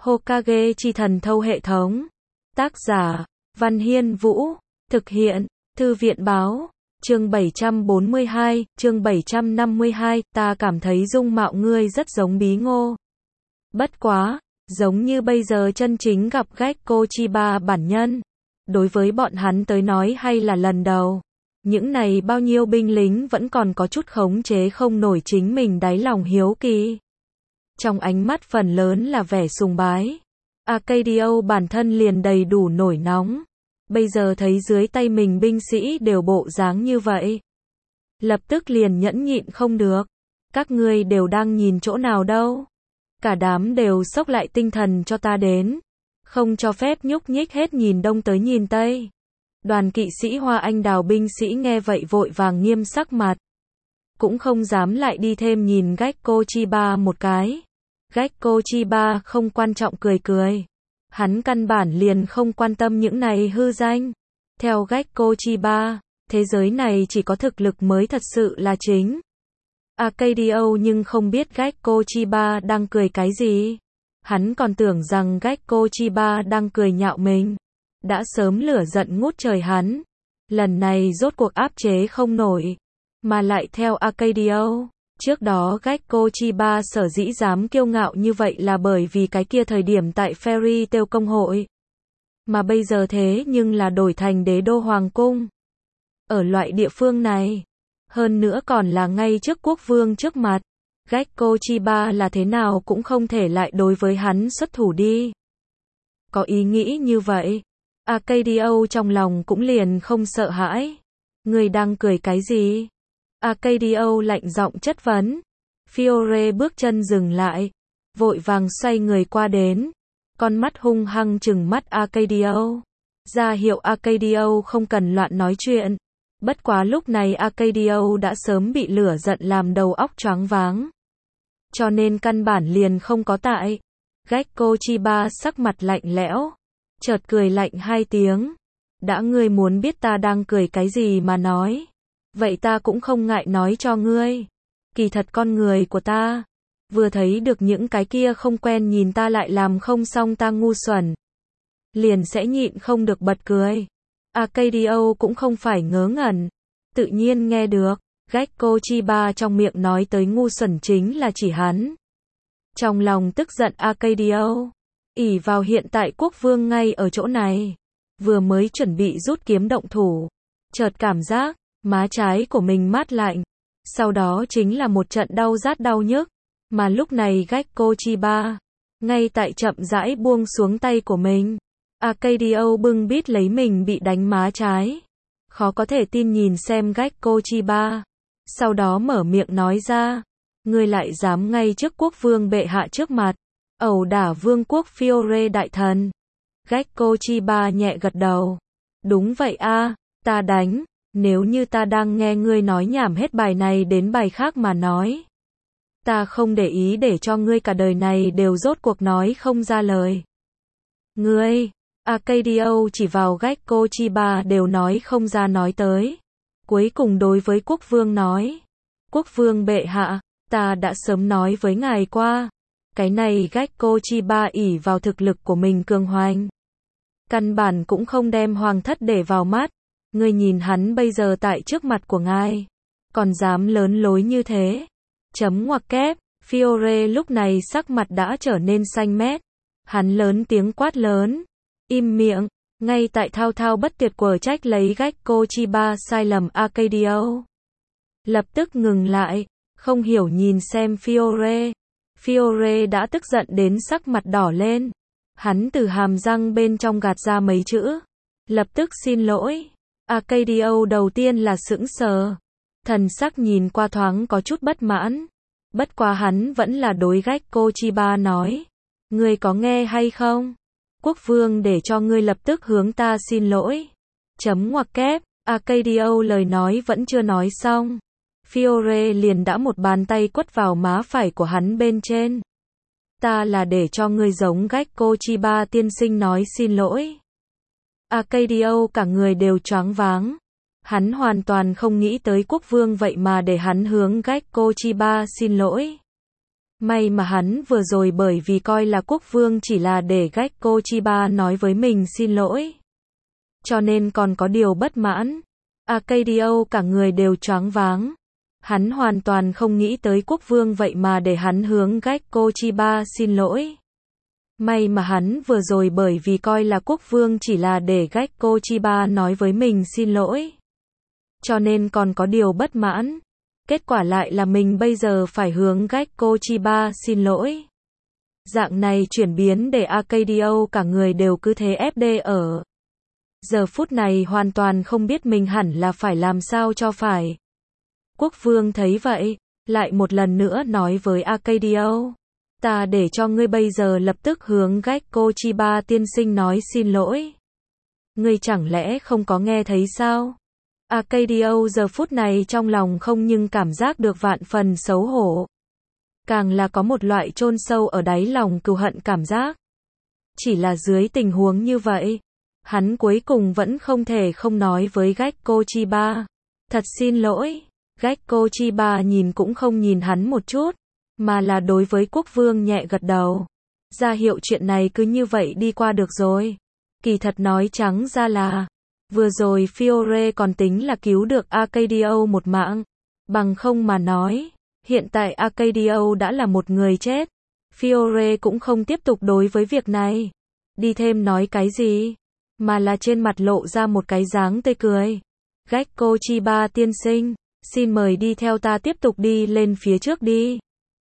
Hokage chi thần thâu hệ thống. Tác giả, Văn Hiên Vũ. Thực hiện, Thư viện báo. Chương 742, chương 752, ta cảm thấy dung mạo ngươi rất giống Bí Ngô. Bất quá, giống như bây giờ chân chính gặp Gekko Chiba bản nhân. Đối với bọn hắn tới nói hay là lần đầu. Những này bao nhiêu binh lính vẫn còn có chút khống chế không nổi chính mình đáy lòng hiếu kỳ. Trong ánh mắt phần lớn là vẻ sùng bái. Arcadio bản thân liền đầy đủ nổi nóng. Bây giờ thấy dưới tay mình binh sĩ đều bộ dáng như vậy. Lập tức liền nhẫn nhịn không được. Các ngươi đều đang nhìn chỗ nào đâu. Cả đám đều xốc lại tinh thần cho ta đến. Không cho phép nhúc nhích hết nhìn đông tới nhìn tây. Đoàn kỵ sĩ Hoa Anh Đào binh sĩ nghe vậy vội vàng nghiêm sắc mặt. Cũng không dám lại đi thêm nhìn Gekko Chiba một cái. Gekko Chiba không quan trọng cười cười. Hắn căn bản liền không quan tâm những này hư danh. Theo Gekko Chiba, thế giới này chỉ có thực lực mới thật sự là chính. Arcadio nhưng không biết Gekko Chiba đang cười cái gì. Hắn còn tưởng rằng Gekko Chiba đang cười nhạo mình. Đã sớm lửa giận ngút trời hắn. Lần này rốt cuộc áp chế không nổi. Mà lại theo Arcadio. Trước đó Gekko Chiba sở dĩ dám kiêu ngạo như vậy là bởi vì cái kia thời điểm tại Fairy Tail công hội. Mà bây giờ thế nhưng là đổi thành đế đô hoàng cung. Ở loại địa phương này. Hơn nữa còn là ngay trước quốc vương trước mặt. Gekko Chiba là thế nào cũng không thể lại đối với hắn xuất thủ đi. Có ý nghĩ như vậy. Arcadio trong lòng cũng liền không sợ hãi. Người đang cười cái gì? Arcadio lạnh giọng chất vấn. Fiore bước chân dừng lại. Vội vàng xoay người qua đến. Con mắt hung hăng trừng mắt Arcadio. Ra hiệu Arcadio không cần loạn nói chuyện. Bất quá lúc này Arcadio đã sớm bị lửa giận làm đầu óc choáng váng. Cho nên căn bản liền không có tại. Gekko Chiba sắc mặt lạnh lẽo. Chợt cười lạnh hai tiếng. Đã ngươi muốn biết ta đang cười cái gì mà nói. Vậy ta cũng không ngại nói cho ngươi. Kỳ thật con người của ta. Vừa thấy được những cái kia không quen nhìn ta lại làm không xong ta ngu xuẩn. Liền sẽ nhịn không được bật cười. Arcadio cũng không phải ngớ ngẩn. Tự nhiên nghe được. Gekko Chiba trong miệng nói tới ngu xuẩn chính là chỉ hắn. Trong lòng tức giận Arcadio. Ỷ vào hiện tại quốc vương ngay ở chỗ này. Vừa mới chuẩn bị rút kiếm động thủ. Chợt cảm giác, má trái của mình mát lạnh. Sau đó chính là một trận đau rát đau nhức. Mà lúc này Gekko Chiba. Ngay tại chậm rãi buông xuống tay của mình. Arcadio bưng bít lấy mình bị đánh má trái. Khó có thể tin nhìn xem Gekko Chiba. Sau đó mở miệng nói ra. Ngươi lại dám ngay trước quốc vương bệ hạ trước mặt. Ẩu đả vương quốc Fiore đại thần. Gekko Chiba nhẹ gật đầu. Đúng vậy a, ta đánh. Nếu như ta đang nghe ngươi nói nhảm hết bài này đến bài khác mà nói. Ta không để ý để cho ngươi cả đời này đều rốt cuộc nói không ra lời. Ngươi, Arcadio chỉ vào Gekko Chiba đều nói không ra nói tới. Cuối cùng đối với quốc vương nói. Quốc vương bệ hạ, ta đã sớm nói với ngài qua. Cái này Gekko Chiba ỷ vào thực lực của mình cường hoành. Căn bản cũng không đem hoàng thất để vào mắt. Ngươi nhìn hắn bây giờ tại trước mặt của ngài. Còn dám lớn lối như thế. Chấm ngoặc kép, Fiore lúc này sắc mặt đã trở nên xanh mét. Hắn lớn tiếng quát lớn. Im miệng, ngay tại thao thao bất tuyệt quở trách lấy Gekko Chiba sai lầm Arcadio. Lập tức ngừng lại, không hiểu nhìn xem Fiore. Fiore đã tức giận đến sắc mặt đỏ lên. Hắn từ hàm răng bên trong gạt ra mấy chữ. Lập tức xin lỗi. Arcadio đầu tiên là sững sờ. Thần sắc nhìn qua thoáng có chút bất mãn. Bất quá hắn vẫn là đối Gekko Chiba nói. Ngươi có nghe hay không? Quốc vương để cho ngươi lập tức hướng ta xin lỗi. Chấm ngoặc kép, Arcadio lời nói vẫn chưa nói xong. Fiore liền đã một bàn tay quất vào má phải của hắn bên trên. Ta là để cho ngươi giống Gekko Chiba tiên sinh nói xin lỗi. Arcadio cả người đều choáng váng. Hắn hoàn toàn không nghĩ tới quốc vương vậy mà để hắn hướng Gekko Chiba xin lỗi. May mà hắn vừa rồi bởi vì coi là quốc vương chỉ là để Gekko Chiba nói với mình xin lỗi. Cho nên còn có điều bất mãn. Arcadio cả người đều choáng váng. Hắn hoàn toàn không nghĩ tới quốc vương vậy mà để hắn hướng Gekko Chiba xin lỗi. May mà hắn vừa rồi bởi vì coi là quốc vương chỉ là để Gekko Chiba nói với mình xin lỗi. Cho nên còn có điều bất mãn. Kết quả lại là mình bây giờ phải hướng Gekko Chiba xin lỗi. Dạng này chuyển biến để Arcadio cả người đều cứ thế FD ở. Giờ phút này hoàn toàn không biết mình hẳn là phải làm sao cho phải. Quốc vương thấy vậy, lại một lần nữa nói với Arcadio. Ta để cho ngươi bây giờ lập tức hướng Gekko Chiba tiên sinh nói xin lỗi. Ngươi chẳng lẽ không có nghe thấy sao? Arcadio giờ phút này trong lòng không nhưng cảm giác được vạn phần xấu hổ. Càng là có một loại chôn sâu ở đáy lòng cừu hận cảm giác. Chỉ là dưới tình huống như vậy, hắn cuối cùng vẫn không thể không nói với Gekko Chiba. Thật xin lỗi. Gekko Chiba nhìn cũng không nhìn hắn một chút, mà là đối với quốc vương nhẹ gật đầu. Ra hiệu chuyện này cứ như vậy đi qua được rồi. Kỳ thật nói trắng ra là, vừa rồi Fiore còn tính là cứu được Arcadio một mạng. Bằng không mà nói, hiện tại Arcadio đã là một người chết. Fiore cũng không tiếp tục đối với việc này đi thêm nói cái gì, mà là trên mặt lộ ra một cái dáng tươi cười. Gekko Chiba tiên sinh, xin mời đi theo ta tiếp tục đi lên phía trước đi.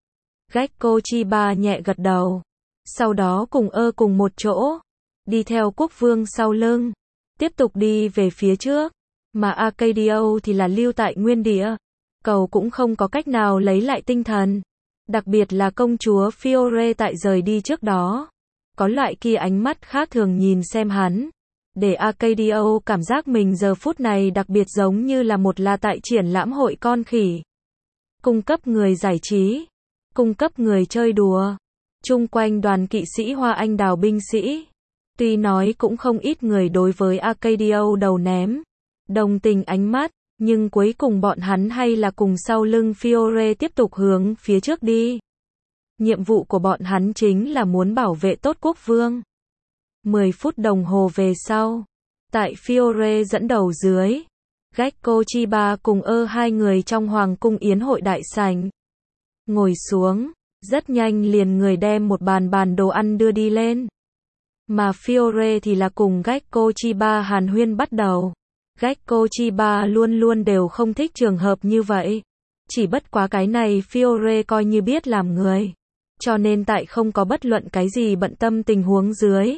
Gekko Chiba nhẹ gật đầu. Sau đó cùng một chỗ, đi theo quốc vương sau lưng, tiếp tục đi về phía trước. Mà Arcadio thì là lưu tại nguyên địa. Cậu cũng không có cách nào lấy lại tinh thần. Đặc biệt là công chúa Fiore tại rời đi trước đó. Có loại kia ánh mắt khác thường nhìn xem hắn. Để Arcadio cảm giác mình giờ phút này đặc biệt giống như là một là tại triển lãm hội con khỉ. Cung cấp người giải trí. Cung cấp người chơi đùa. Chung quanh đoàn kỵ sĩ hoa anh đào binh sĩ. Tuy nói cũng không ít người đối với Arcadio đầu ném đồng tình ánh mắt, nhưng cuối cùng bọn hắn hay là cùng sau lưng Fiore tiếp tục hướng phía trước đi. Nhiệm vụ của bọn hắn chính là muốn bảo vệ tốt quốc vương. 10 phút đồng hồ về sau, tại Fiore dẫn đầu dưới, Gekko Chiba cùng hai người trong hoàng cung yến hội đại sảnh. Ngồi xuống, rất nhanh liền người đem một bàn đồ ăn đưa đi lên. Mà Fiore thì là cùng Gekko Chiba hàn huyên bắt đầu. Gekko Chiba luôn luôn đều không thích trường hợp như vậy. Chỉ bất quá cái này Fiore coi như biết làm người. Cho nên tại không có bất luận cái gì bận tâm tình huống dưới.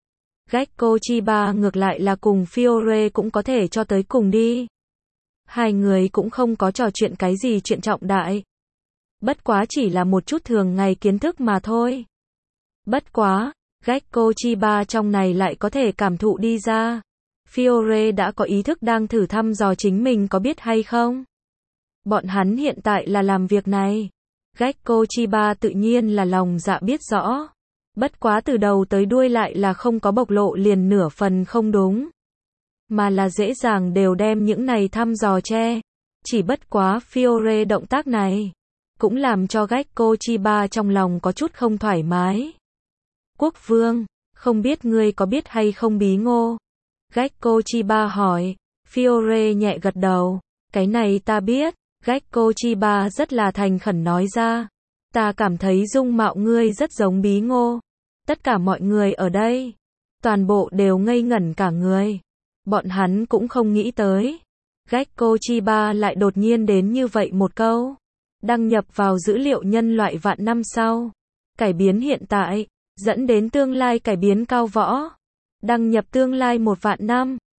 Gekko Chiba ngược lại là cùng Fiore cũng có thể cho tới cùng đi. Hai người cũng không có trò chuyện cái gì chuyện trọng đại. Bất quá chỉ là một chút thường ngày kiến thức mà thôi. Bất quá, Gekko Chiba trong này lại có thể cảm thụ đi ra. Fiore đã có ý thức đang thử thăm dò chính mình có biết hay không. Bọn hắn hiện tại là làm việc này. Gekko Chiba tự nhiên là lòng dạ biết rõ. Bất quá từ đầu tới đuôi lại là không có bộc lộ liền nửa phần không đúng. Mà là dễ dàng đều đem những này thăm dò che. Chỉ bất quá Fiore động tác này cũng làm cho Gekko Chiba trong lòng có chút không thoải mái. Quốc vương, không biết ngươi có biết hay không bí ngô? Gekko Chiba hỏi. Fiore nhẹ gật đầu. Cái này ta biết. Gekko Chiba rất là thành khẩn nói ra. Ta cảm thấy dung mạo ngươi rất giống bí ngô. Tất cả mọi người ở đây, toàn bộ đều ngây ngẩn cả người. Bọn hắn cũng không nghĩ tới. Gekko Chiba lại đột nhiên đến như vậy một câu. Đăng nhập vào dữ liệu nhân loại vạn năm sau. Cải biến hiện tại, dẫn đến tương lai cải biến cao võ. Đăng nhập tương lai 1 vạn năm.